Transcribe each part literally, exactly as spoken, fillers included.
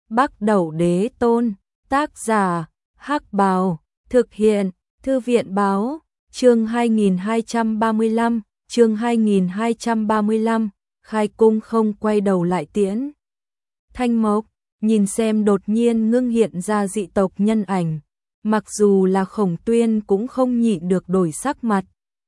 Bắc Đẩu Đế Tôn, tác giả, Hắc Bào, thực hiện, Thư viện báo, chương hai nghìn hai trăm ba mươi lăm, chương hai nghìn hai trăm ba mươi lăm, khai cung không quay đầu lại tiễn. Thanh Mộc, nhìn xem đột nhiên ngưng hiện ra dị tộc nhân ảnh, mặc dù là Khổng Tuyên cũng không nhịn được đổi sắc mặt.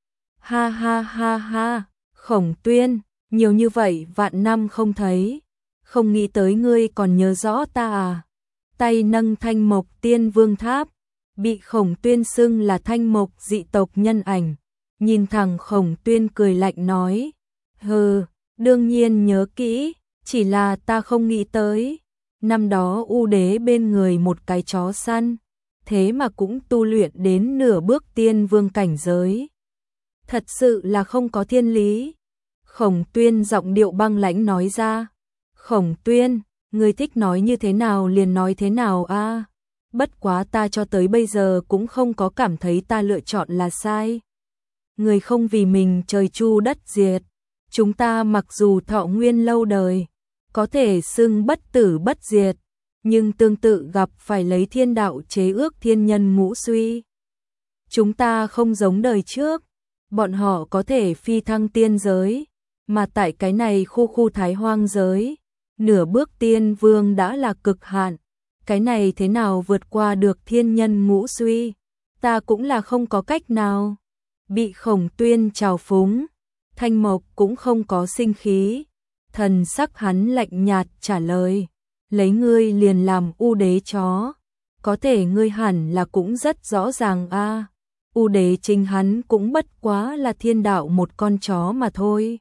Ha ha ha ha, Khổng Tuyên, nhiều như vậy vạn năm không thấy, không nghĩ tới ngươi còn nhớ rõ ta à. Tay nâng Thanh Mộc Tiên Vương Tháp, bị Khổng Tuyên xưng là Thanh Mộc dị tộc nhân ảnh, nhìn thẳng Khổng Tuyên cười lạnh nói, hừ, đương nhiên nhớ kỹ, chỉ là ta không nghĩ tới, năm đó U Đế bên người một cái chó săn, thế mà cũng tu luyện đến nửa bước tiên vương cảnh giới. Thật sự là không có thiên lý. Khổng Tuyên giọng điệu băng lãnh nói ra. Khổng Tuyên, ngươi thích nói như thế nào liền nói thế nào a. À? Bất quá ta cho tới bây giờ cũng không có cảm thấy ta lựa chọn là sai. Người không vì mình trời chu đất diệt, chúng ta mặc dù thọ nguyên lâu đời, có thể xưng bất tử bất diệt, nhưng tương tự gặp phải lấy thiên đạo chế ước thiên nhân ngũ suy. Chúng ta không giống đời trước, bọn họ có thể phi thăng tiên giới, mà tại cái này khu khu thái hoang giới, nửa bước tiên vương đã là cực hạn, cái này thế nào vượt qua được thiên nhân ngũ suy, ta cũng là không có cách nào. Bị Khổng Tuyên trào phúng, Thanh Mộc cũng không có sinh khí, thần sắc hắn lạnh nhạt trả lời, lấy ngươi liền làm U Đế chó, có thể ngươi hẳn là cũng rất rõ ràng a. À. U Đế chính hắn cũng bất quá là thiên đạo một con chó mà thôi.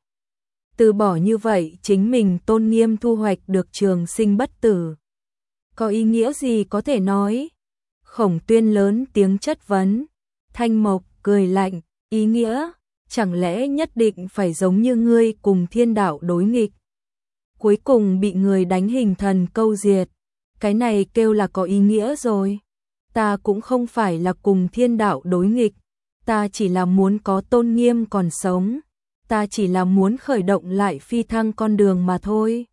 Từ bỏ như vậy chính mình tôn nghiêm thu hoạch được trường sinh bất tử. Có ý nghĩa gì có thể nói? Khổng Tuyên lớn tiếng chất vấn. Thanh Mộc cười lạnh, ý nghĩa, chẳng lẽ nhất định phải giống như ngươi cùng thiên đạo đối nghịch? Cuối cùng bị người đánh hình thần câu diệt, cái này kêu là có ý nghĩa rồi. Ta cũng không phải là cùng thiên đạo đối nghịch, ta chỉ là muốn có tôn nghiêm còn sống, ta chỉ là muốn khởi động lại phi thăng con đường mà thôi.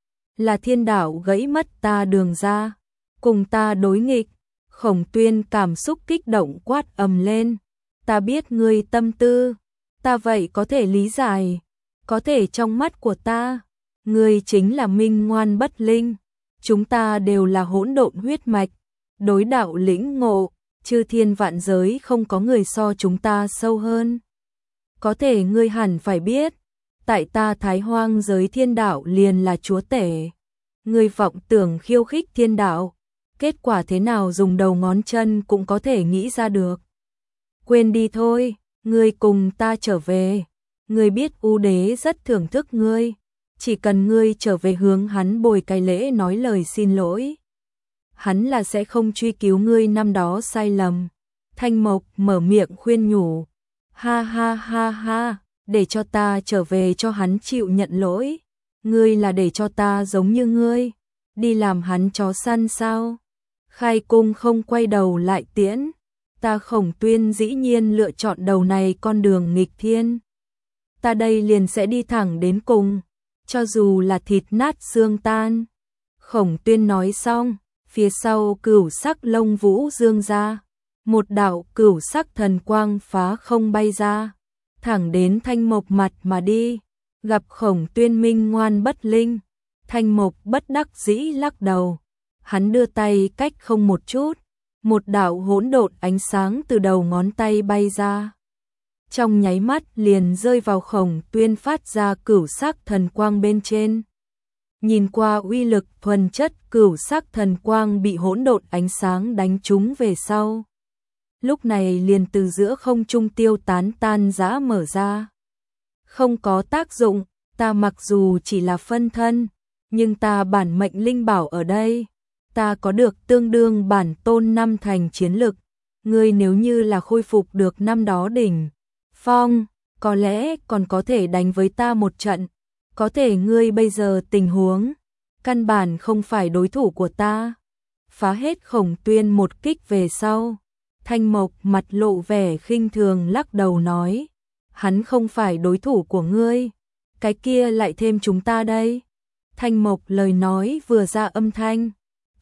Là thiên đạo gãy mất ta đường ra, cùng ta đối nghịch. Khổng Tuyên cảm xúc kích động quát ầm lên, ta biết ngươi tâm tư, ta vậy có thể lý giải, có thể trong mắt của ta, ngươi chính là minh ngoan bất linh, chúng ta đều là hỗn độn huyết mạch, đối đạo lĩnh ngộ, chư thiên vạn giới không có người so chúng ta sâu hơn. Có thể ngươi hẳn phải biết, tại ta Thái Hoang giới thiên đạo liền là chúa tể. Ngươi vọng tưởng khiêu khích thiên đạo, kết quả thế nào dùng đầu ngón chân cũng có thể nghĩ ra được. Quên đi thôi, ngươi cùng ta trở về. Ngươi biết U Đế rất thưởng thức ngươi, chỉ cần ngươi trở về hướng hắn bồi cái lễ nói lời xin lỗi, hắn là sẽ không truy cứu ngươi năm đó sai lầm. Thanh Mộc mở miệng khuyên nhủ, ha ha ha ha, để cho ta trở về cho hắn chịu nhận lỗi. Ngươi là để cho ta giống như ngươi, đi làm hắn chó săn sao? Khai cung không quay đầu lại tiễn, ta Khổng Tuyên dĩ nhiên lựa chọn đầu này con đường nghịch thiên. Ta đây liền sẽ đi thẳng đến cùng, cho dù là thịt nát xương tan. Khổng Tuyên nói xong, phía sau cửu sắc lông vũ dương ra, một đạo cửu sắc thần quang phá không bay ra, thẳng đến Thanh Mộc mặt mà đi. Gặp Khổng Tuyên minh ngoan bất linh, Thanh Mộc bất đắc dĩ lắc đầu, hắn đưa tay cách không một chút, một đạo hỗn độn ánh sáng từ đầu ngón tay bay ra, trong nháy mắt liền rơi vào Khổng Tuyên phát ra cửu sắc thần quang bên trên. Nhìn qua uy lực thuần chất cửu sắc thần quang bị hỗn độn ánh sáng đánh trúng về sau, lúc này liền từ giữa không trung tiêu tán tan rã mở ra. Không có tác dụng, ta mặc dù chỉ là phân thân, nhưng ta bản mệnh linh bảo ở đây, ta có được tương đương bản tôn năm thành chiến lực. Ngươi nếu như là khôi phục được năm đó đỉnh phong, có lẽ còn có thể đánh với ta một trận. Có thể ngươi bây giờ tình huống, căn bản không phải đối thủ của ta. Phá hết Khổng Tuyên một kích về sau, Thanh Mộc mặt lộ vẻ khinh thường lắc đầu nói, hắn không phải đối thủ của ngươi, cái kia lại thêm chúng ta đây. Thanh Mộc lời nói vừa ra âm thanh,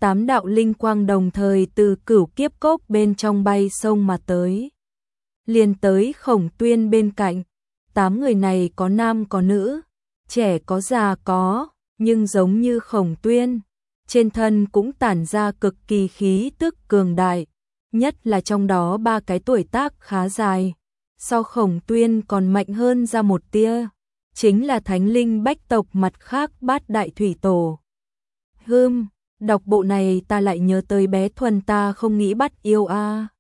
Tám đạo linh quang đồng thời từ cửu kiếp cốc bên trong bay sông mà tới. Liền tới Khổng Tuyên bên cạnh. Tám người này có nam có nữ, trẻ có già có, nhưng giống như Khổng Tuyên, trên thân cũng tản ra cực kỳ khí tức cường đại, nhất là trong đó ba cái tuổi tác khá dài, so Khổng Tuyên còn mạnh hơn ra một tia, chính là Thánh Linh Bách tộc mặt khác Bát Đại Thủy Tổ. Hừm, đọc bộ này ta lại nhớ tới bé Thuần ta không nghĩ bắt yêu a.